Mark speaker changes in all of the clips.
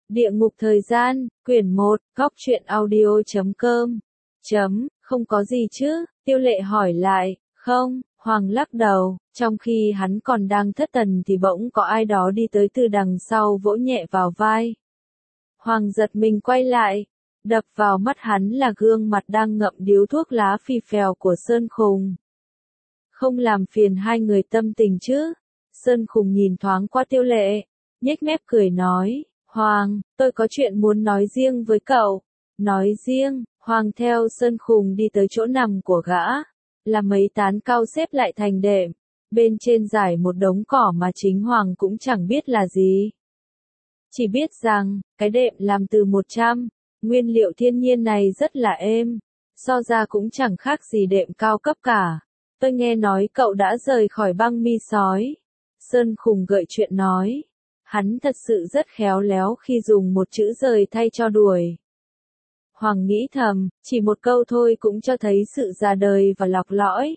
Speaker 1: Địa ngục thời gian, quyển 1, góc truyện audio.com. Không có gì chứ, Tiêu Lệ hỏi lại, không, Hoàng lắc đầu, trong khi hắn còn đang thất thần thì bỗng có ai đó đi tới từ đằng sau vỗ nhẹ vào vai. Hoàng giật mình quay lại, đập vào mắt hắn là gương mặt đang ngậm điếu thuốc lá phì phèo của Sơn Khùng. Không làm phiền hai người tâm tình chứ? Sơn Khùng nhìn thoáng qua Tiêu Lệ, nhếch mép cười nói, Hoàng, tôi có chuyện muốn nói riêng với cậu. Nói riêng, Hoàng theo Sơn Khùng đi tới chỗ nằm của gã, là mấy tán cao xếp lại thành đệm, bên trên trải một đống cỏ mà chính Hoàng cũng chẳng biết là gì. Chỉ biết rằng, cái đệm làm từ 100, nguyên liệu thiên nhiên này rất là êm, so ra cũng chẳng khác gì đệm cao cấp cả. Tôi nghe nói cậu đã rời khỏi băng mi sói. Sơn Khùng gợi chuyện nói. Hắn thật sự rất khéo léo khi dùng một chữ rời thay cho đuổi. Hoàng nghĩ thầm, chỉ một câu thôi cũng cho thấy sự già đời và lọc lõi.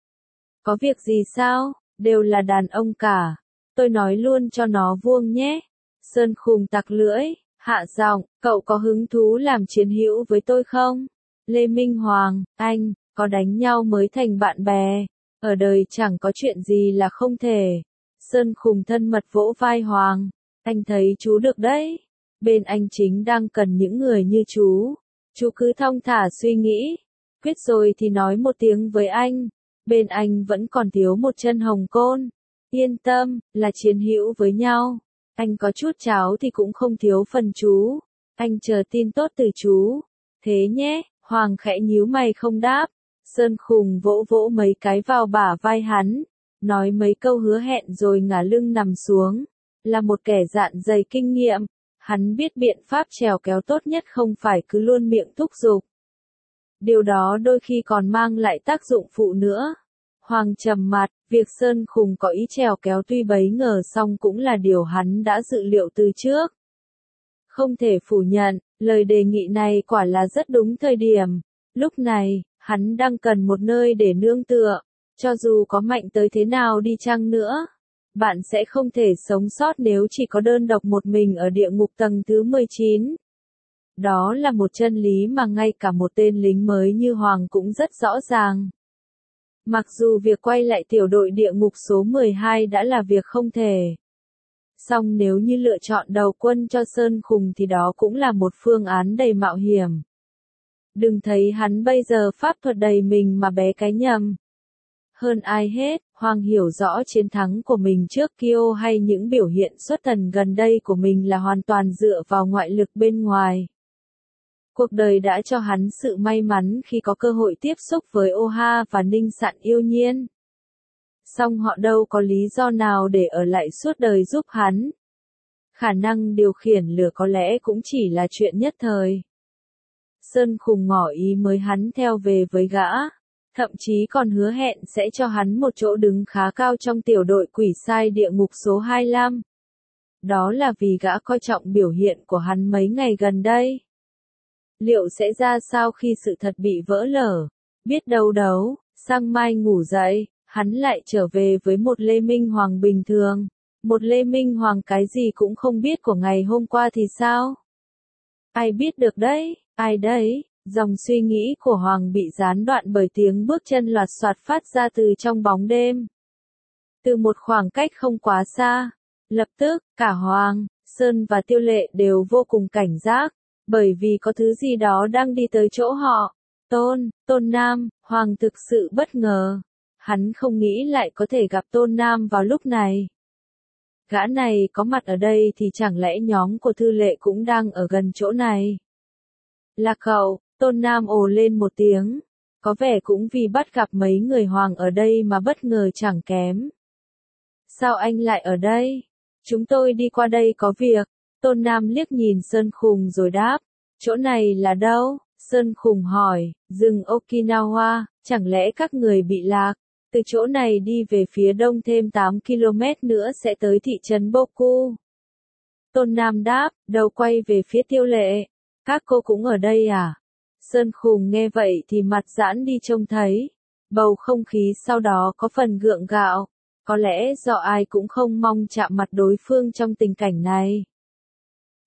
Speaker 1: Có việc gì sao, đều là đàn ông cả. Tôi nói luôn cho nó vuông nhé. Sơn Khùng tặc lưỡi, hạ giọng, cậu có hứng thú làm chiến hữu với tôi không? Lê Minh Hoàng, anh, có đánh nhau mới thành bạn bè. Ở đời chẳng có chuyện gì là không thể. Sơn Khùng thân mật vỗ vai Hoàng. Anh thấy chú được đấy. Bên anh chính đang cần những người như chú. Chú cứ thong thả suy nghĩ. Quyết rồi thì nói một tiếng với anh. Bên anh vẫn còn thiếu một chân hồng côn. Yên tâm, là chiến hữu với nhau. Anh có chút cháo thì cũng không thiếu phần chú. Anh chờ tin tốt từ chú. Thế nhé, Hoàng khẽ nhíu mày không đáp. Sơn Khùng vỗ vỗ mấy cái vào bả vai hắn. Nói mấy câu hứa hẹn rồi ngả lưng nằm xuống. Là một kẻ dạn dày kinh nghiệm. Hắn biết biện pháp trèo kéo tốt nhất không phải cứ luôn miệng thúc giục. Điều đó đôi khi còn mang lại tác dụng phụ nữa. Hoàng trầm mặt, việc Sơn Khùng có ý trèo kéo tuy bấy ngờ song cũng là điều hắn đã dự liệu từ trước. Không thể phủ nhận, lời đề nghị này quả là rất đúng thời điểm. Lúc này, hắn đang cần một nơi để nương tựa. Cho dù có mạnh tới thế nào đi chăng nữa, bạn sẽ không thể sống sót nếu chỉ có đơn độc một mình ở địa ngục tầng thứ 19. Đó là một chân lý mà ngay cả một tên lính mới như Hoàng cũng rất rõ ràng. Mặc dù việc quay lại tiểu đội địa ngục số 12 đã là việc không thể. Song nếu như lựa chọn đầu quân cho Sơn Khùng thì đó cũng là một phương án đầy mạo hiểm. Đừng thấy hắn bây giờ pháp thuật đầy mình mà bé cái nhầm. Hơn ai hết, Hoàng hiểu rõ chiến thắng của mình trước Kyo hay những biểu hiện xuất thần gần đây của mình là hoàn toàn dựa vào ngoại lực bên ngoài. Cuộc đời đã cho hắn sự may mắn khi có cơ hội tiếp xúc với Oha và Ninh Sạn yêu nhiên. Song họ đâu có lý do nào để ở lại suốt đời giúp hắn. Khả năng điều khiển lửa có lẽ cũng chỉ là chuyện nhất thời. Sơn Khùng ngỏ ý mới hắn theo về với gã. Thậm chí còn hứa hẹn sẽ cho hắn một chỗ đứng khá cao trong tiểu đội quỷ sai địa ngục số 25. Đó là vì gã coi trọng biểu hiện của hắn mấy ngày gần đây. Liệu sẽ ra sao khi sự thật bị vỡ lở? Biết đâu đấu, sang mai ngủ dậy, hắn lại trở về với một Lê Minh Hoàng bình thường. Một Lê Minh Hoàng cái gì cũng không biết của ngày hôm qua thì sao? Ai biết được đấy, ai đấy? Dòng suy nghĩ của Hoàng bị gián đoạn bởi tiếng bước chân loạt soạt phát ra từ trong bóng đêm. Từ một khoảng cách không quá xa, lập tức, cả Hoàng, Sơn và Tiêu Lệ đều vô cùng cảnh giác, bởi vì có thứ gì đó đang đi tới chỗ họ. Tôn Nam, Hoàng thực sự bất ngờ. Hắn không nghĩ lại có thể gặp Tôn Nam vào lúc này. Gã này có mặt ở đây thì chẳng lẽ nhóm của Thư Lệ cũng đang ở gần chỗ này? Là cậu, Tôn Nam ồ lên một tiếng. Có vẻ cũng vì bắt gặp mấy người Hoàng ở đây mà bất ngờ chẳng kém. Sao anh lại ở đây? Chúng tôi đi qua đây có việc. Tôn Nam liếc nhìn Sơn Khùng rồi đáp. Chỗ này là đâu? Sơn Khùng hỏi. Rừng Okinawa, chẳng lẽ các người bị lạc? Từ chỗ này đi về phía đông thêm 8 km nữa sẽ tới thị trấn Boku. Tôn Nam đáp, đầu quay về phía Tiêu Lệ. Các cô cũng ở đây à? Sơn Khùng nghe vậy thì mặt giãn đi trông thấy. Bầu không khí sau đó có phần gượng gạo. Có lẽ do ai cũng không mong chạm mặt đối phương trong tình cảnh này.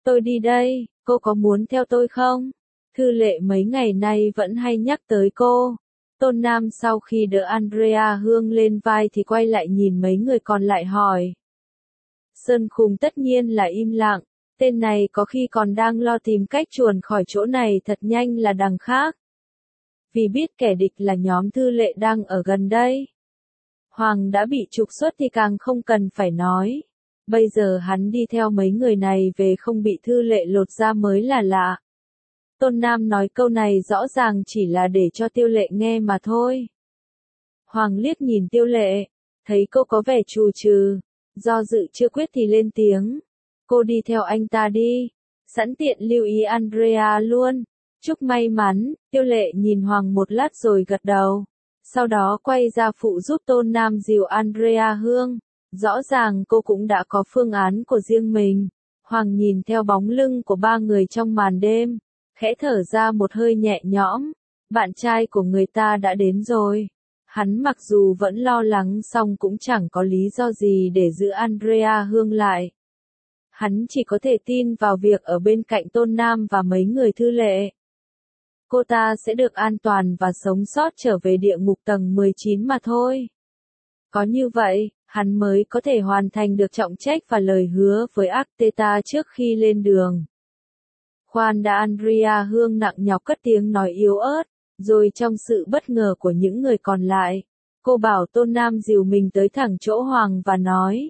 Speaker 1: Tôi đi đây, cô có muốn theo tôi không? Thư lệ mấy ngày nay vẫn hay nhắc tới cô. Tôn Nam sau khi đỡ Andrea Hương lên vai thì quay lại nhìn mấy người còn lại hỏi. Sơn Khùng tất nhiên là im lặng, tên này có khi còn đang lo tìm cách chuồn khỏi chỗ này thật nhanh là đằng khác. Vì biết kẻ địch là nhóm Thư lệ đang ở gần đây. Hoàng đã bị trục xuất thì càng không cần phải nói. Bây giờ hắn đi theo mấy người này về không bị Thư lệ lột ra mới là lạ. Tôn Nam nói câu này rõ ràng chỉ là để cho Tiêu Lệ nghe mà thôi. Hoàng liếc nhìn Tiêu Lệ, thấy cô có vẻ trù trừ, do dự chưa quyết thì lên tiếng. Cô đi theo anh ta đi, sẵn tiện lưu ý Andrea luôn. Chúc may mắn, Tiêu Lệ nhìn Hoàng một lát rồi gật đầu. Sau đó quay ra phụ giúp Tôn Nam dìu Andrea Hương. Rõ ràng cô cũng đã có phương án của riêng mình. Hoàng nhìn theo bóng lưng của ba người trong màn đêm, khẽ thở ra một hơi nhẹ nhõm. Bạn trai của người ta đã đến rồi. Hắn mặc dù vẫn lo lắng song cũng chẳng có lý do gì để giữ Andrea Hương lại. Hắn chỉ có thể tin vào việc ở bên cạnh Tôn Nam và mấy người Thư lệ. Cô ta sẽ được an toàn và sống sót trở về địa ngục tầng 19 mà thôi. Có như vậy, hắn mới có thể hoàn thành được trọng trách và lời hứa với Arteta trước khi lên đường. Khoan đã, Andrea Hương nặng nhọc cất tiếng nói yếu ớt, rồi trong sự bất ngờ của những người còn lại, cô bảo Tôn Nam dìu mình tới thẳng chỗ Hoàng và nói.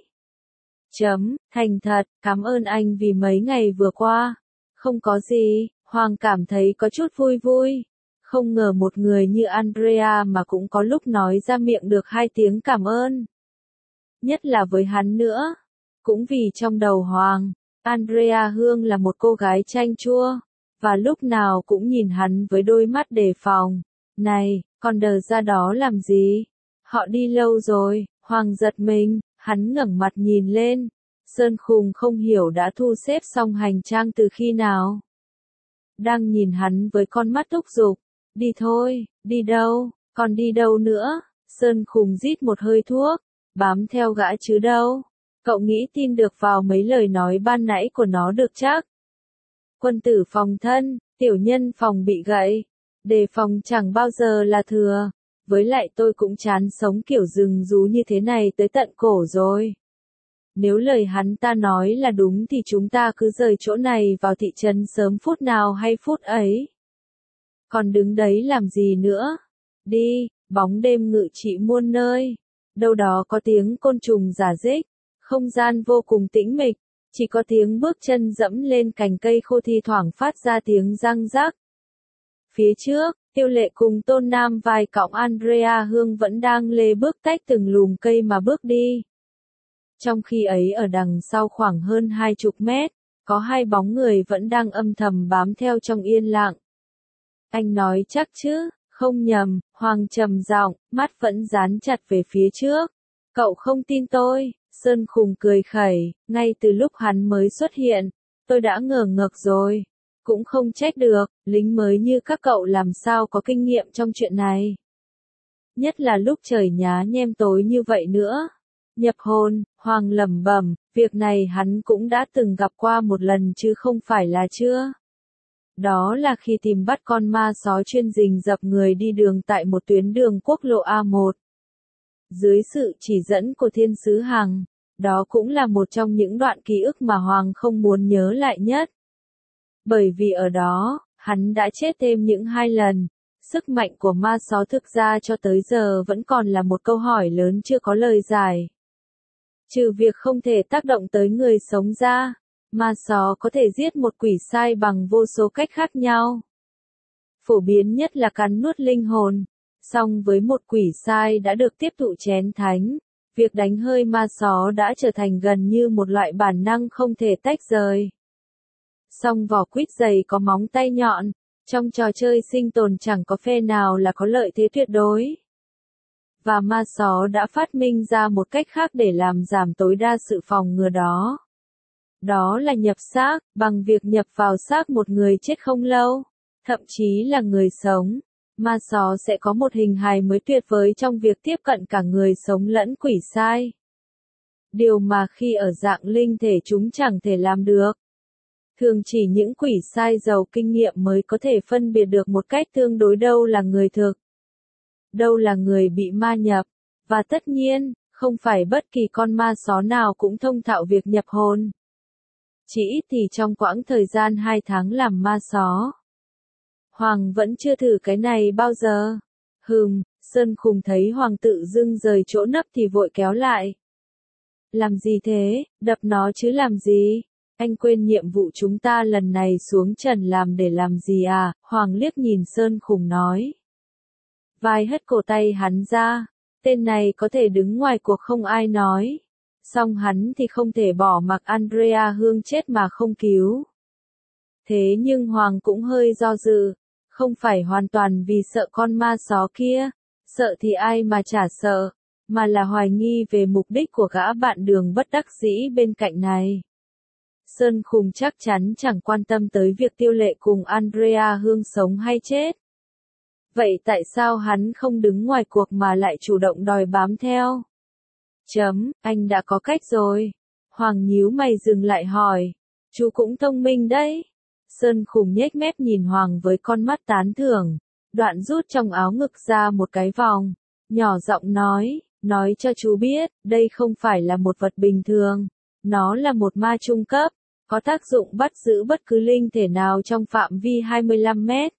Speaker 1: Thành thật, cảm ơn anh vì mấy ngày vừa qua. Không có gì, Hoàng cảm thấy có chút vui vui. Không ngờ một người như Andrea mà cũng có lúc nói ra miệng được 2 tiếng cảm ơn. Nhất là với hắn nữa. Cũng vì trong đầu Hoàng, Andrea Hương là một cô gái chanh chua, và lúc nào cũng nhìn hắn với đôi mắt đề phòng. Này, còn đờ ra đó làm gì? Họ đi lâu rồi. Hoàng giật mình, hắn ngẩng mặt nhìn lên. Sơn Khùng không hiểu đã thu xếp xong hành trang từ khi nào. Đang nhìn hắn với con mắt thúc giục. Đi thôi, đi đâu, còn đi đâu nữa? Sơn Khùng rít một hơi thuốc, bám theo gã chứ đâu. Cậu nghĩ tin được vào mấy lời nói ban nãy của nó được chắc? Quân tử phòng thân, tiểu nhân phòng bị gãy. Đề phòng chẳng bao giờ là thừa. Với lại tôi cũng chán sống kiểu rừng rú như thế này tới tận cổ rồi. Nếu lời hắn ta nói là đúng thì chúng ta cứ rời chỗ này vào thị trấn sớm phút nào hay phút ấy. Còn đứng đấy làm gì nữa? Đi, bóng đêm ngự trị muôn nơi. Đâu đó có tiếng côn trùng rả rích. Không gian vô cùng tĩnh mịch. Chỉ có tiếng bước chân dẫm lên cành cây khô thi thoảng phát ra tiếng răng rắc. Phía trước, Tiêu Lệ cùng Tôn Nam vai cõng Andrea Hương vẫn đang lê bước tách từng lùm cây mà bước đi. Trong khi ấy ở đằng sau khoảng hơn 20 mét, có 2 bóng người vẫn đang âm thầm bám theo trong yên lặng. Anh nói chắc chứ, không nhầm, Hoàng trầm giọng, mắt vẫn dán chặt về phía trước. Cậu không tin tôi, Sơn Khùng cười khẩy, ngay từ lúc hắn mới xuất hiện, tôi đã ngờ ngực rồi. Cũng không trách được, lính mới như các cậu làm sao có kinh nghiệm trong chuyện này. Nhất là lúc trời nhá nhem tối như vậy nữa. Nhập hồn, Hoàng lẩm bẩm, việc này hắn cũng đã từng gặp qua một lần chứ không phải là chưa. Đó là khi tìm bắt con ma sói chuyên rình rập người đi đường tại một tuyến đường quốc lộ A1. Dưới sự chỉ dẫn của thiên sứ Hằng, đó cũng là một trong những đoạn ký ức mà Hoàng không muốn nhớ lại nhất. Bởi vì ở đó, hắn đã chết thêm những 2 lần. Sức mạnh của ma sói thực ra cho tới giờ vẫn còn là một câu hỏi lớn chưa có lời giải. Trừ việc không thể tác động tới người sống ra, ma sói có thể giết một quỷ sai bằng vô số cách khác nhau. Phổ biến nhất là cắn nuốt linh hồn. Song với một quỷ sai đã được tiếp thụ chén thánh, việc đánh hơi ma sói đã trở thành gần như một loại bản năng không thể tách rời. Song vỏ quýt dày có móng tay nhọn, trong trò chơi sinh tồn chẳng có phe nào là có lợi thế tuyệt đối. Và ma sói đã phát minh ra một cách khác để làm giảm tối đa sự phòng ngừa đó. Đó là nhập xác, bằng việc nhập vào xác một người chết không lâu, thậm chí là người sống. Ma sói sẽ có một hình hài mới tuyệt vời trong việc tiếp cận cả người sống lẫn quỷ sai. Điều mà khi ở dạng linh thể chúng chẳng thể làm được. Thường chỉ những quỷ sai giàu kinh nghiệm mới có thể phân biệt được một cách tương đối đâu là người thực, đâu là người bị ma nhập. Và tất nhiên, không phải bất kỳ con ma só nào cũng thông thạo việc nhập hồn. Chỉ ít thì trong quãng thời gian 2 tháng làm ma só, Hoàng vẫn chưa thử cái này bao giờ. Sơn Khùng thấy Hoàng tự dưng rời chỗ nấp thì vội kéo lại. Làm gì thế, đập nó chứ làm gì? Anh quên nhiệm vụ chúng ta lần này xuống trần làm để làm gì à? Hoàng liếc nhìn Sơn Khùng nói. Vai hất cổ tay hắn ra. Tên này có thể đứng ngoài cuộc không ai nói. Song hắn thì không thể bỏ mặc Andrea Hương chết mà không cứu. Thế nhưng Hoàng cũng hơi do dự. Không phải hoàn toàn vì sợ con ma só kia. Sợ thì ai mà chả sợ. Mà là hoài nghi về mục đích của gã bạn đường bất đắc dĩ bên cạnh này. Sơn Khùng chắc chắn chẳng quan tâm tới việc Tiêu Lệ cùng Andrea Hương sống hay chết. Vậy tại sao hắn không đứng ngoài cuộc mà lại chủ động đòi bám theo? Anh đã có cách rồi. Hoàng nhíu mày dừng lại hỏi. Chú cũng thông minh đấy. Sơn Khùng nhếch mép nhìn Hoàng với con mắt tán thưởng. Đoạn rút trong áo ngực ra một cái vòng. Nhỏ giọng nói cho chú biết, đây không phải là một vật bình thường. Nó là một ma trung cấp. Có tác dụng bắt giữ bất cứ linh thể nào trong phạm vi 25 mét.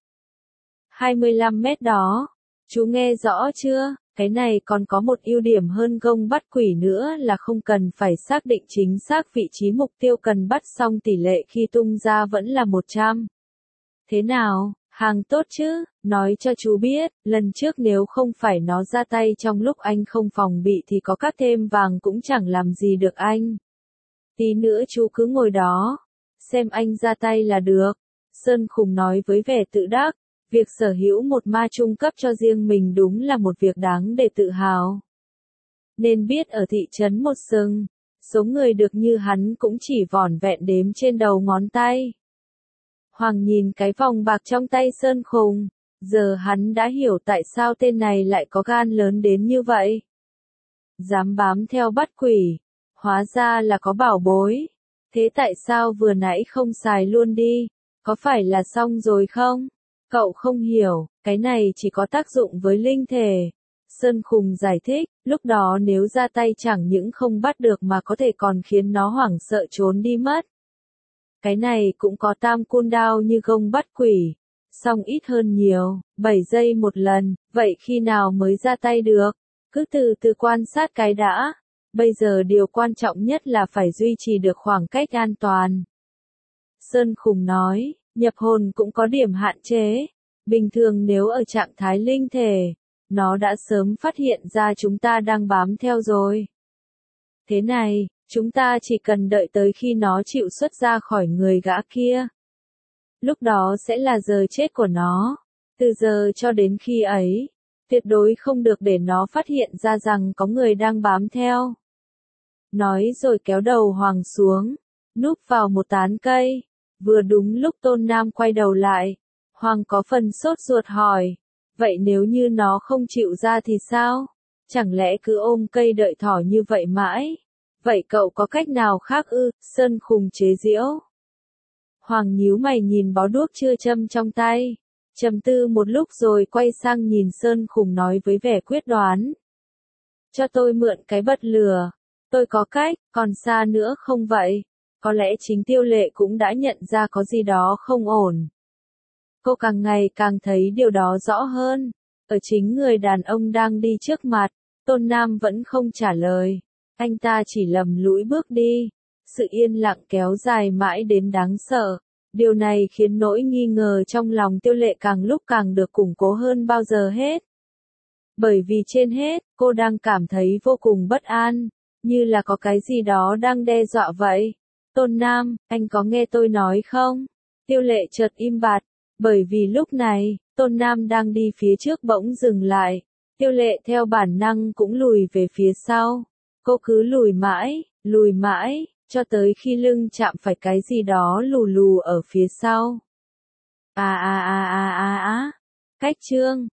Speaker 1: 25 mét đó. Chú nghe rõ chưa? Cái này còn có một ưu điểm hơn gông bắt quỷ nữa là không cần phải xác định chính xác vị trí mục tiêu cần bắt, xong tỷ lệ khi tung ra vẫn là 100. Thế nào, hàng tốt chứ? Nói cho chú biết, lần trước nếu không phải nó ra tay trong lúc anh không phòng bị thì có cắt thêm vàng cũng chẳng làm gì được anh. Tí nữa chú cứ ngồi đó, xem anh ra tay là được. Sơn Khùng nói với vẻ tự đắc, việc sở hữu một ma trung cấp cho riêng mình đúng là một việc đáng để tự hào. Nên biết ở thị trấn Một Sừng, số người được như hắn cũng chỉ vỏn vẹn đếm trên đầu ngón tay. Hoàng nhìn cái vòng bạc trong tay Sơn Khùng, giờ hắn đã hiểu tại sao tên này lại có gan lớn đến như vậy. Dám bám theo bắt quỷ. Hóa ra là có bảo bối. Thế tại sao vừa nãy không xài luôn đi? Có phải là xong rồi không? Cậu không hiểu, cái này chỉ có tác dụng với linh thể. Sơn Khùng giải thích, lúc đó nếu ra tay chẳng những không bắt được mà có thể còn khiến nó hoảng sợ trốn đi mất. Cái này cũng có tam cooldown như gông bắt quỷ. Song ít hơn nhiều, 7 giây một lần, vậy khi nào mới ra tay được? Cứ từ từ quan sát cái đã. Bây giờ điều quan trọng nhất là phải duy trì được khoảng cách an toàn. Sơn Khùng nói, nhập hồn cũng có điểm hạn chế. Bình thường nếu ở trạng thái linh thể, nó đã sớm phát hiện ra chúng ta đang bám theo rồi. Thế này, chúng ta chỉ cần đợi tới khi nó chịu xuất ra khỏi người gã kia. Lúc đó sẽ là giờ chết của nó. Từ giờ cho đến khi ấy, tuyệt đối không được để nó phát hiện ra rằng có người đang bám theo. Nói rồi kéo đầu Hoàng xuống, núp vào một tán cây. Vừa đúng lúc Tôn Nam quay đầu lại, Hoàng có phần sốt ruột hỏi, vậy nếu như nó không chịu ra thì sao? Chẳng lẽ cứ ôm cây đợi thỏ như vậy mãi? Vậy cậu có cách nào khác ư? Sơn Khùng chế giễu. Hoàng nhíu mày nhìn bó đuốc chưa châm trong tay, trầm tư một lúc rồi quay sang nhìn Sơn Khùng nói với vẻ quyết đoán. Cho tôi mượn cái bật lửa. Tôi có cách, còn xa nữa không vậy? Có lẽ chính Tiêu Lệ cũng đã nhận ra có gì đó không ổn. Cô càng ngày càng thấy điều đó rõ hơn. Ở chính người đàn ông đang đi trước mặt, Tôn Nam vẫn không trả lời. Anh ta chỉ lầm lũi bước đi. Sự yên lặng kéo dài mãi đến đáng sợ. Điều này khiến nỗi nghi ngờ trong lòng Tiêu Lệ càng lúc càng được củng cố hơn bao giờ hết. Bởi vì trên hết, cô đang cảm thấy vô cùng bất an. Như là có cái gì đó đang đe dọa vậy. Tôn Nam, anh có nghe tôi nói không? Tiêu Lệ chợt im bặt, bởi vì lúc này, Tôn Nam đang đi phía trước bỗng dừng lại. Tiêu Lệ theo bản năng cũng lùi về phía sau. Cô cứ lùi mãi, cho tới khi lưng chạm phải cái gì đó lù lù ở phía sau. Cách chương